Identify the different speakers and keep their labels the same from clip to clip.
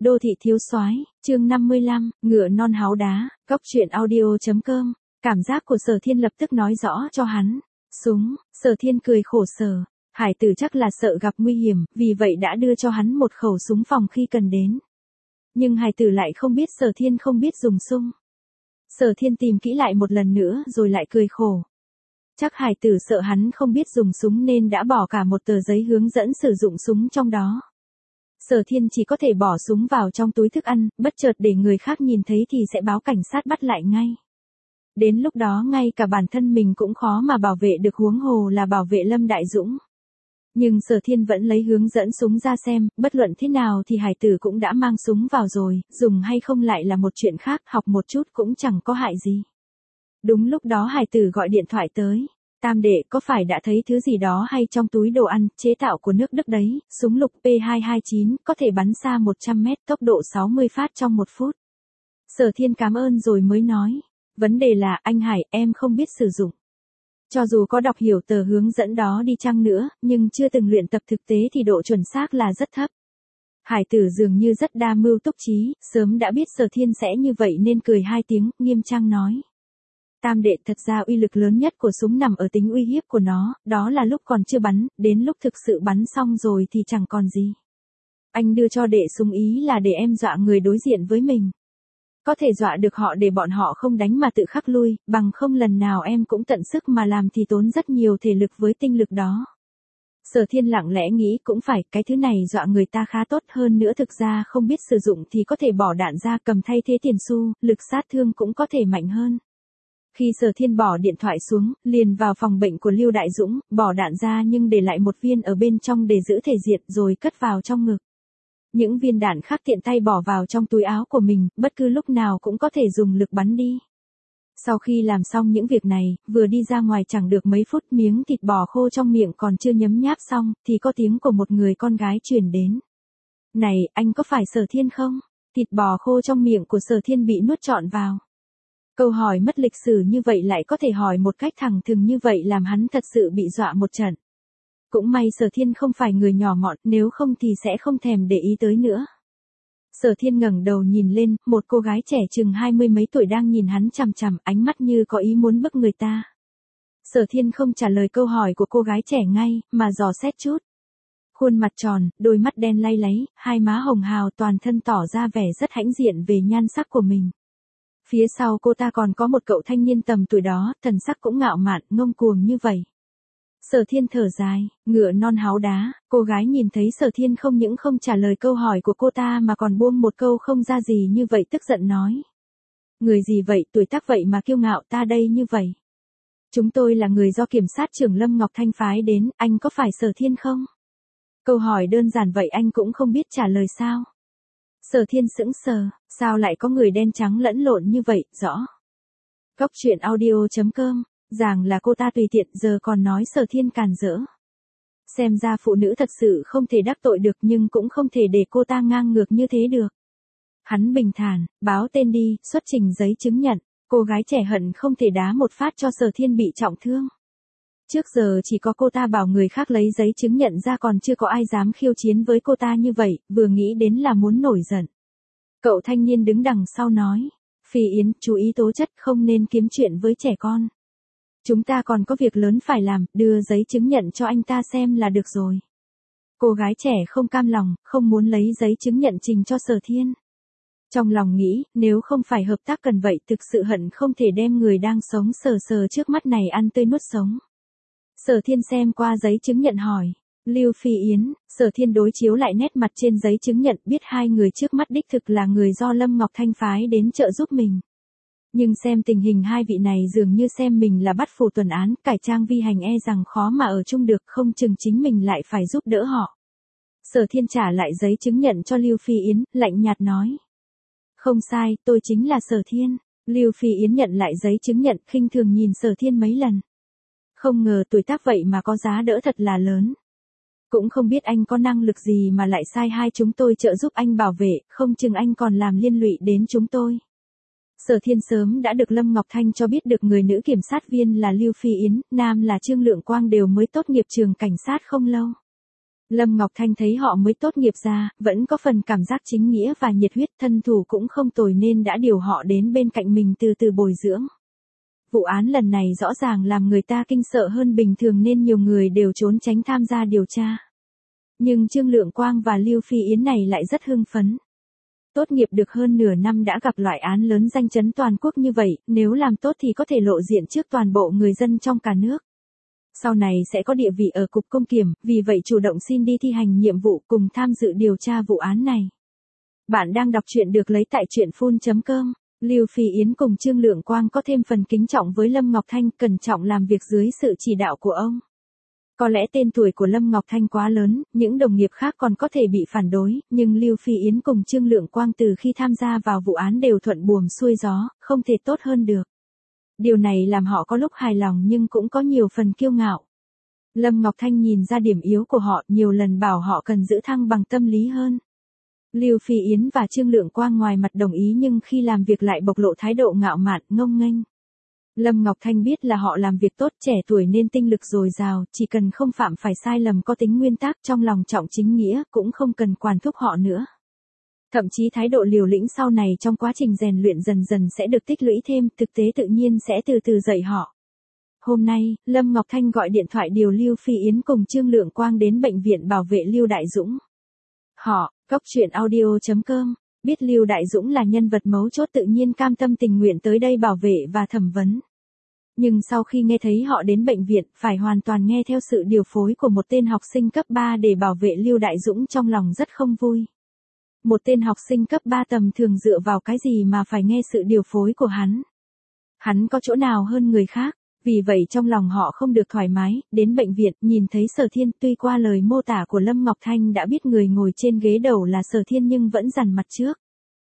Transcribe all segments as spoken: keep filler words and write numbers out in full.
Speaker 1: Đô thị thiếu soái, chương năm mươi lăm, ngựa non háo đá, cóc truyện audio chấm com. Cảm giác của Sở Thiên lập tức nói rõ cho hắn. Súng, Sở Thiên cười khổ sở. Hải tử chắc là sợ gặp nguy hiểm, vì vậy đã đưa cho hắn một khẩu súng phòng khi cần đến. Nhưng Hải tử lại không biết Sở Thiên không biết dùng súng. Sở Thiên tìm kỹ lại một lần nữa rồi lại cười khổ. Chắc Hải tử sợ hắn không biết dùng súng nên đã bỏ cả một tờ giấy hướng dẫn sử dụng súng trong đó. Sở Thiên chỉ có thể bỏ súng vào trong túi thức ăn, bất chợt để người khác nhìn thấy thì sẽ báo cảnh sát bắt lại ngay. Đến lúc đó ngay cả bản thân mình cũng khó mà bảo vệ được, huống hồ là bảo vệ Lâm Đại Dũng. Nhưng Sở Thiên vẫn lấy hướng dẫn súng ra xem, bất luận thế nào thì Hải tử cũng đã mang súng vào rồi, dùng hay không lại là một chuyện khác, học một chút cũng chẳng có hại gì. Đúng lúc đó Hải tử gọi điện thoại tới. Tam đệ, có phải đã thấy thứ gì đó hay trong túi đồ ăn, chế tạo của nước Đức đấy, súng lục P hai hai chín, có thể bắn xa một trăm mét, tốc độ sáu mươi phát trong một phút. Sở Thiên cảm ơn rồi mới nói. Vấn đề là, anh Hải, em không biết sử dụng. Cho dù có đọc hiểu tờ hướng dẫn đó đi chăng nữa, nhưng chưa từng luyện tập thực tế thì độ chuẩn xác là rất thấp. Hải tử dường như rất đa mưu túc trí, sớm đã biết Sở Thiên sẽ như vậy nên cười hai tiếng, nghiêm trang nói. Tam đệ, thật ra uy lực lớn nhất của súng nằm ở tính uy hiếp của nó, đó là lúc còn chưa bắn, đến lúc thực sự bắn xong rồi thì chẳng còn gì. Anh đưa cho đệ súng ý là để em dọa người đối diện với mình. Có thể dọa được họ để bọn họ không đánh mà tự khắc lui, bằng không lần nào em cũng tận sức mà làm thì tốn rất nhiều thể lực với tinh lực đó. Sở Thiên lặng lẽ nghĩ cũng phải, cái thứ này dọa người ta khá tốt, hơn nữa thực ra không biết sử dụng thì có thể bỏ đạn ra cầm thay thế tiền xu, lực sát thương cũng có thể mạnh hơn. Khi Sở Thiên bỏ điện thoại xuống, liền vào phòng bệnh của Lưu Đại Dũng, bỏ đạn ra nhưng để lại một viên ở bên trong để giữ thể diện rồi cất vào trong ngực. Những viên đạn khác tiện tay bỏ vào trong túi áo của mình, bất cứ lúc nào cũng có thể dùng lực bắn đi. Sau khi làm xong những việc này, vừa đi ra ngoài chẳng được mấy phút, miếng thịt bò khô trong miệng còn chưa nhấm nháp xong, thì có tiếng của một người con gái truyền đến. Này, anh có phải Sở Thiên không? Thịt bò khô trong miệng của Sở Thiên bị nuốt trọn vào. Câu hỏi mất lịch sử như vậy lại có thể hỏi một cách thẳng thừng như vậy làm hắn thật sự bị dọa một trận. Cũng may Sở Thiên không phải người nhỏ mọn, nếu không thì sẽ không thèm để ý tới nữa. Sở Thiên ngẩng đầu nhìn lên, một cô gái trẻ chừng hai mươi mấy tuổi đang nhìn hắn chằm chằm, ánh mắt như có ý muốn bức người ta. Sở Thiên không trả lời câu hỏi của cô gái trẻ ngay, mà dò xét chút. Khuôn mặt tròn, đôi mắt đen lay láy, hai má hồng hào, toàn thân tỏ ra vẻ rất hãnh diện về nhan sắc của mình. Phía sau cô ta còn có một cậu thanh niên tầm tuổi đó, thần sắc cũng ngạo mạn, ngông cuồng như vậy. Sở Thiên thở dài, ngựa non háo đá, cô gái nhìn thấy Sở Thiên không những không trả lời câu hỏi của cô ta mà còn buông một câu không ra gì như vậy, tức giận nói. Người gì vậy, tuổi tác vậy mà kiêu ngạo, ta đây như vậy. Chúng tôi là người do kiểm sát trưởng Lâm Ngọc Thanh phái đến, anh có phải Sở Thiên không? Câu hỏi đơn giản vậy anh cũng không biết trả lời sao? Sở Thiên sững sờ, sao lại có người đen trắng lẫn lộn như vậy, rõ. Cóc truyện audio chấm com, rằng là cô ta tùy tiện giờ còn nói Sở Thiên càn rỡ. Xem ra phụ nữ thật sự không thể đắc tội được nhưng cũng không thể để cô ta ngang ngược như thế được. Hắn bình thản, báo tên đi, xuất trình giấy chứng nhận, cô gái trẻ hận không thể đá một phát cho Sở Thiên bị trọng thương. Trước giờ chỉ có cô ta bảo người khác lấy giấy chứng nhận ra, còn chưa có ai dám khiêu chiến với cô ta như vậy, vừa nghĩ đến là muốn nổi giận. Cậu thanh niên đứng đằng sau nói, Phi Yến, chú ý tố chất, không nên kiếm chuyện với trẻ con. Chúng ta còn có việc lớn phải làm, đưa giấy chứng nhận cho anh ta xem là được rồi. Cô gái trẻ không cam lòng, không muốn lấy giấy chứng nhận trình cho Sở Thiên. Trong lòng nghĩ, nếu không phải hợp tác cần vậy thực sự hận không thể đem người đang sống sờ sờ trước mắt này ăn tươi nuốt sống. Sở Thiên xem qua giấy chứng nhận hỏi, Lưu Phi Yến, Sở Thiên đối chiếu lại nét mặt trên giấy chứng nhận, biết hai người trước mắt đích thực là người do Lâm Ngọc Thanh phái đến trợ giúp mình. Nhưng xem tình hình hai vị này dường như xem mình là bắt phù tuần án, cải trang vi hành, e rằng khó mà ở chung được, không chừng chính mình lại phải giúp đỡ họ. Sở Thiên trả lại giấy chứng nhận cho Lưu Phi Yến, lạnh nhạt nói. Không sai, tôi chính là Sở Thiên. Lưu Phi Yến nhận lại giấy chứng nhận, khinh thường nhìn Sở Thiên mấy lần. Không ngờ tuổi tác vậy mà có giá đỡ thật là lớn. Cũng không biết anh có năng lực gì mà lại sai hai chúng tôi trợ giúp anh bảo vệ, không chừng anh còn làm liên lụy đến chúng tôi. Sở Thiên sớm đã được Lâm Ngọc Thanh cho biết được người nữ kiểm sát viên là Lưu Phi Yến, nam là Trương Lượng Quang đều mới tốt nghiệp trường cảnh sát không lâu. Lâm Ngọc Thanh thấy họ mới tốt nghiệp ra, vẫn có phần cảm giác chính nghĩa và nhiệt huyết, thân thủ cũng không tồi nên đã điều họ đến bên cạnh mình từ từ bồi dưỡng. Vụ án lần này rõ ràng làm người ta kinh sợ hơn bình thường nên nhiều người đều trốn tránh tham gia điều tra. Nhưng Trương Lượng Quang và Lưu Phi Yến này lại rất hưng phấn. Tốt nghiệp được hơn nửa năm đã gặp loại án lớn danh chấn toàn quốc như vậy, nếu làm tốt thì có thể lộ diện trước toàn bộ người dân trong cả nước. Sau này sẽ có địa vị ở Cục Công Kiểm, vì vậy chủ động xin đi thi hành nhiệm vụ cùng tham dự điều tra vụ án này. Bạn đang đọc truyện được lấy tại truyện phun chấm com. Lưu Phi Yến cùng Trương Lượng Quang có thêm phần kính trọng với Lâm Ngọc Thanh, cẩn trọng làm việc dưới sự chỉ đạo của ông. Có lẽ tên tuổi của Lâm Ngọc Thanh quá lớn, những đồng nghiệp khác còn có thể bị phản đối, nhưng Lưu Phi Yến cùng Trương Lượng Quang từ khi tham gia vào vụ án đều thuận buồm xuôi gió, không thể tốt hơn được. Điều này làm họ có lúc hài lòng nhưng cũng có nhiều phần kiêu ngạo. Lâm Ngọc Thanh nhìn ra điểm yếu của họ, nhiều lần bảo họ cần giữ thăng bằng tâm lý hơn. Lưu Phi Yến và Trương Lượng Quang ngoài mặt đồng ý nhưng khi làm việc lại bộc lộ thái độ ngạo mạn, ngông nghênh. Lâm Ngọc Thanh biết là họ làm việc tốt, trẻ tuổi nên tinh lực dồi dào, chỉ cần không phạm phải sai lầm có tính nguyên tắc, trong lòng trọng chính nghĩa, cũng không cần quản thúc họ nữa. Thậm chí thái độ liều lĩnh sau này trong quá trình rèn luyện dần dần sẽ được tích lũy thêm, thực tế tự nhiên sẽ từ từ dạy họ. Hôm nay, Lâm Ngọc Thanh gọi điện thoại điều Lưu Phi Yến cùng Trương Lượng Quang đến bệnh viện bảo vệ Lưu Đại Dũng. Họ, Cốc Truyện Audio chấm com, biết Lưu Đại Dũng là nhân vật mấu chốt tự nhiên cam tâm tình nguyện tới đây bảo vệ và thẩm vấn. Nhưng sau khi nghe thấy họ đến bệnh viện, phải hoàn toàn nghe theo sự điều phối của một tên học sinh cấp ba để bảo vệ Lưu Đại Dũng, trong lòng rất không vui. Một tên học sinh cấp ba tầm thường dựa vào cái gì mà phải nghe sự điều phối của hắn? Hắn có chỗ nào hơn người khác? Vì vậy trong lòng họ không được thoải mái, đến bệnh viện, nhìn thấy Sở Thiên, tuy qua lời mô tả của Lâm Ngọc Thanh đã biết người ngồi trên ghế đầu là Sở Thiên nhưng vẫn dằn mặt trước.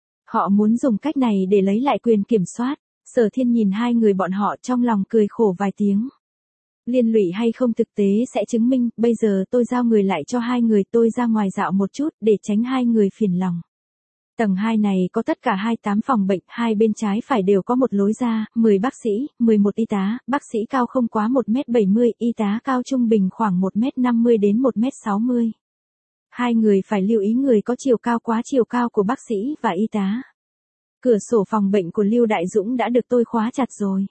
Speaker 1: Họ muốn dùng cách này để lấy lại quyền kiểm soát. Sở Thiên nhìn hai người bọn họ trong lòng cười khổ vài tiếng. Liên lụy hay không thực tế sẽ chứng minh, bây giờ tôi giao người lại cho hai người, tôi ra ngoài dạo một chút để tránh hai người phiền lòng. Tầng hai này có tất cả hai mươi tám phòng bệnh, hai bên trái phải đều có một lối ra, mười bác sĩ, mười một y tá, bác sĩ cao không quá một mét bảy mươi, y tá cao trung bình khoảng một mét năm mươi đến một mét sáu mươi. Hai người phải lưu ý người có chiều cao quá chiều cao của bác sĩ và y tá. Cửa sổ phòng bệnh của Lưu Đại Dũng đã được tôi khóa chặt rồi.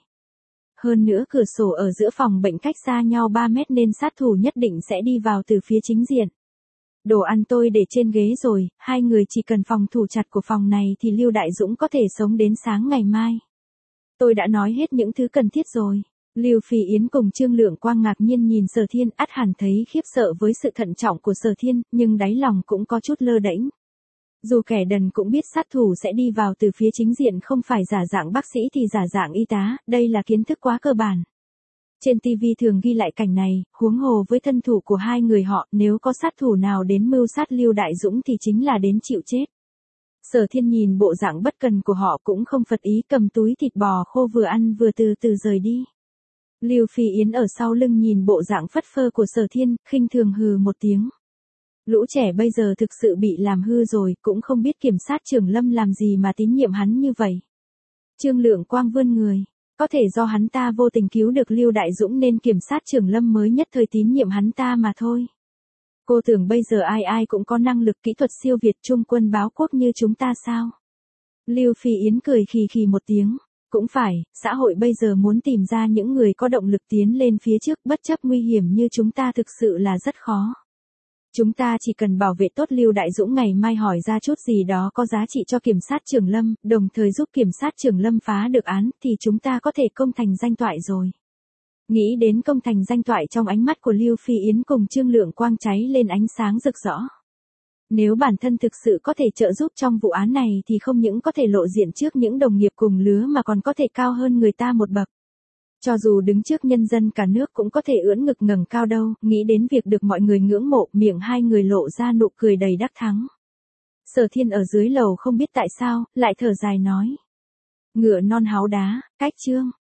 Speaker 1: Hơn nữa cửa sổ ở giữa phòng bệnh cách xa nhau ba mét nên sát thủ nhất định sẽ đi vào từ phía chính diện. Đồ ăn tôi để trên ghế rồi, hai người chỉ cần phòng thủ chặt của phòng này thì Lưu Đại Dũng có thể sống đến sáng ngày mai. Tôi đã nói hết những thứ cần thiết rồi. Lưu Phi Yến cùng Trương Lượng Quang ngạc nhiên nhìn Sở Thiên, ắt hẳn thấy khiếp sợ với sự thận trọng của Sở Thiên, nhưng đáy lòng cũng có chút lơ đễnh. Dù kẻ đần cũng biết sát thủ sẽ đi vào từ phía chính diện, không phải giả dạng bác sĩ thì giả dạng y tá, đây là kiến thức quá cơ bản. Trên ti vi thường ghi lại cảnh này, huống hồ với thân thủ của hai người họ, nếu có sát thủ nào đến mưu sát Lưu Đại Dũng thì chính là đến chịu chết. Sở Thiên nhìn bộ dạng bất cần của họ cũng không phật ý, cầm túi thịt bò khô vừa ăn vừa từ từ rời đi. Lưu Phi Yến ở sau lưng nhìn bộ dạng phất phơ của Sở Thiên, khinh thường hừ một tiếng. Lũ trẻ bây giờ thực sự bị làm hư rồi, cũng không biết kiểm sát trưởng Lâm làm gì mà tín nhiệm hắn như vậy. Trương Lượng Quang vươn người. Có thể do hắn ta vô tình cứu được Lưu Đại Dũng nên kiểm sát trưởng Lâm mới nhất thời tín nhiệm hắn ta mà thôi. Cô tưởng bây giờ ai ai cũng có năng lực kỹ thuật siêu việt trung quân báo quốc như chúng ta sao? Lưu Phi Yến cười khì khì một tiếng. Cũng phải, xã hội bây giờ muốn tìm ra những người có động lực tiến lên phía trước bất chấp nguy hiểm như chúng ta thực sự là rất khó. Chúng ta chỉ cần bảo vệ tốt Lưu Đại Dũng, ngày mai hỏi ra chút gì đó có giá trị cho kiểm sát trưởng Lâm, đồng thời giúp kiểm sát trưởng Lâm phá được án, thì chúng ta có thể công thành danh toại rồi. Nghĩ đến công thành danh toại, trong ánh mắt của Lưu Phi Yến cùng Trương Lượng Quang cháy lên ánh sáng rực rỡ. Nếu bản thân thực sự có thể trợ giúp trong vụ án này thì không những có thể lộ diện trước những đồng nghiệp cùng lứa mà còn có thể cao hơn người ta một bậc. Cho dù đứng trước nhân dân cả nước cũng có thể ưỡn ngực ngẩng cao đâu, nghĩ đến việc được mọi người ngưỡng mộ, miệng hai người lộ ra nụ cười đầy đắc thắng. Sở Thiên ở dưới lầu không biết tại sao, lại thở dài nói. Ngựa non háo đá, cách chương.